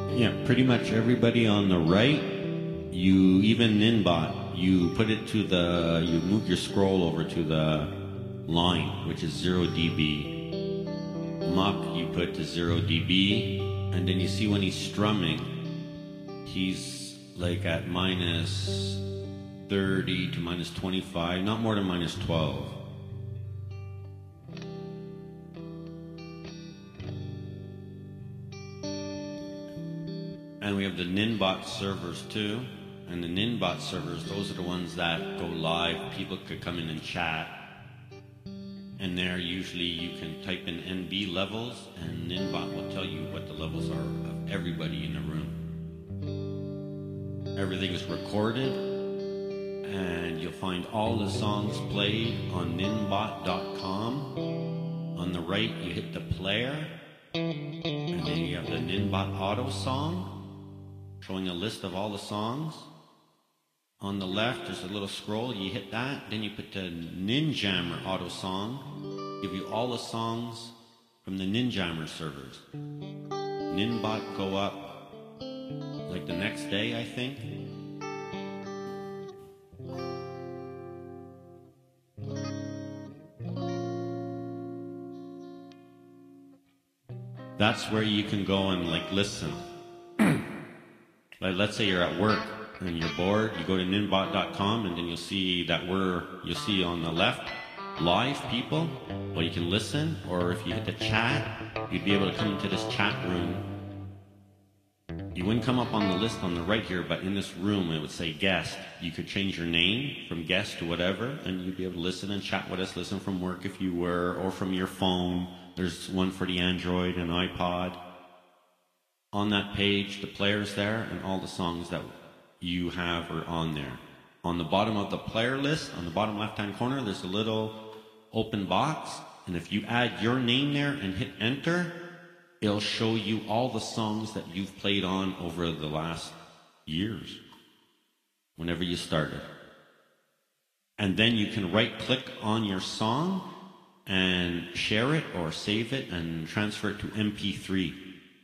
Yeah, pretty much everybody on the right, you even Ninbot, you put it to the, you move your scroll over to the line, which is 0 dB. Muck, you put to 0 dB, and then you see when he's strumming, he's like at minus 30 to minus 25, not more than minus 12. And we have the Ninbot servers too. And the Ninbot servers, those are the ones that go live. People could come in and chat. And there usually you can type in NB levels and Ninbot will tell you what the levels are of everybody in the room. Everything is recorded and you'll find all the songs played on ninbot.com. On the right you hit the player and then you have the Ninbot auto song, showing a list of all the songs. On the left, there's a little scroll. You hit that, then you put the Ninjammer auto song. Give you all the songs from the Ninjammer servers. Ninbot go up like the next day, I think. That's where you can go and like listen. Like let's say you're at work and you're bored, you go to ninbot.com and then you'll see that you'll see on the left live people. Well, you can listen, or if you hit the chat, you'd be able to come into this chat room. You wouldn't come up on the list on the right here, but in this room it would say guest. You could change your name from guest to whatever, and you'd be able to listen and chat with us, listen from work if you were, or from your phone. There's one for the Android and iPod. On that page, the player's there, and all the songs that you have are on there. On the bottom of the player list, on the bottom left-hand corner, there's a little open box, and if you add your name there and hit enter, it'll show you all the songs that you've played on over the last years, whenever you started. And then you can right-click on your song and share it or save it and transfer it to MP3.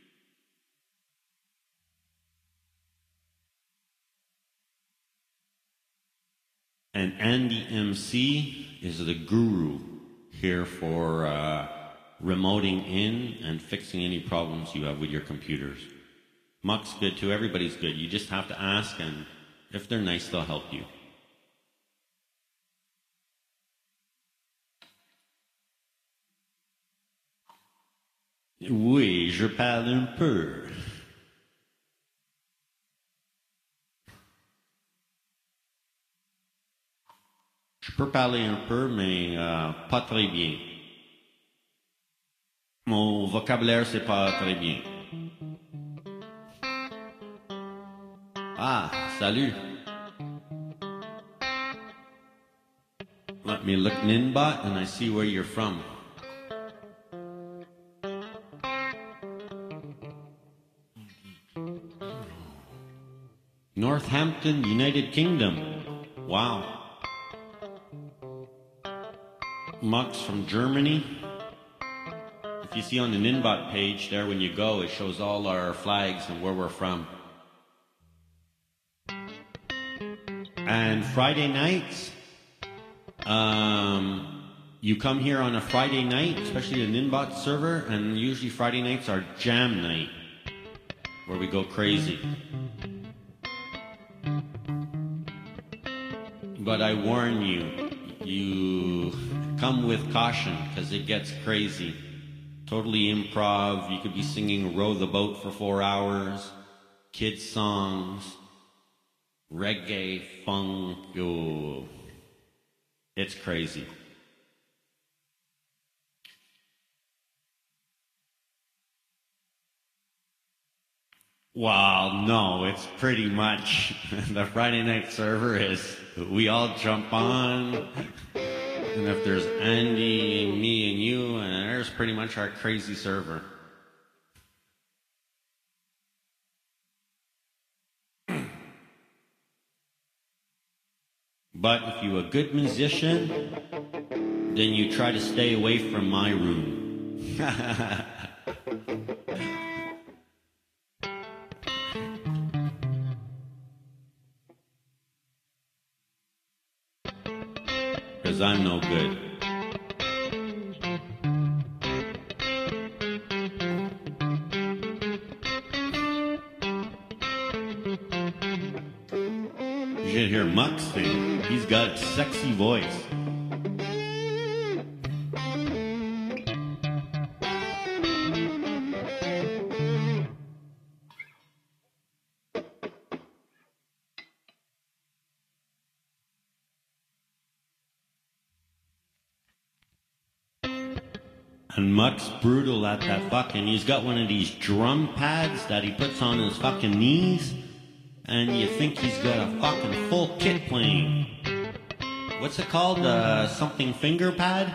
And Andy MC is the guru here for remoting in and fixing any problems you have with your computers. Muck's good too, everybody's good. You just have to ask, and if they're nice, they'll help you. Oui, je parle un peu. Je peux parler un peu, mais pas très bien. Mon vocabulaire, c'est pas très bien. Ah, salut. Let me look Ninbot and I see where you're from. Northampton, United Kingdom. Wow. Muck's from Germany. If you see on the Ninbot page there when you go, it shows all our flags and where we're from. And Friday nights, you come here on a Friday night, especially the Ninbot server, and usually Friday nights are jam night, where we go crazy. But I warn you, you come with caution, because it gets crazy. Totally improv. You could be singing Row the Boat for 4 hours, kids songs, reggae, funk. Oh, it's crazy. Well, no, it's pretty much the Friday night server is we all jump on. And if there's Andy, me, and you, and there's pretty much our crazy server. But if you're a good musician, then you try to stay away from my room. 'cause I'm no good. You should hear Mux sing. He's got a sexy voice. And Muck's brutal at that fucking... He's got one of these drum pads that he puts on his fucking knees. And you think he's got a fucking full kit playing. What's it called? Something finger pad?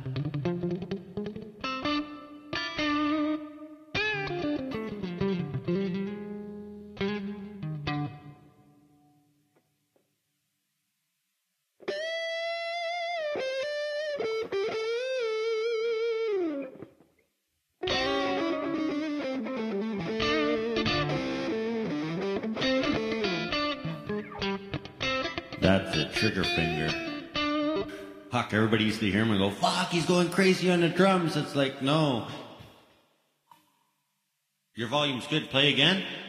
That's a trigger finger. Fuck, everybody used to hear him and go, fuck, he's going crazy on the drums. It's like, no. Your volume's good. Play again.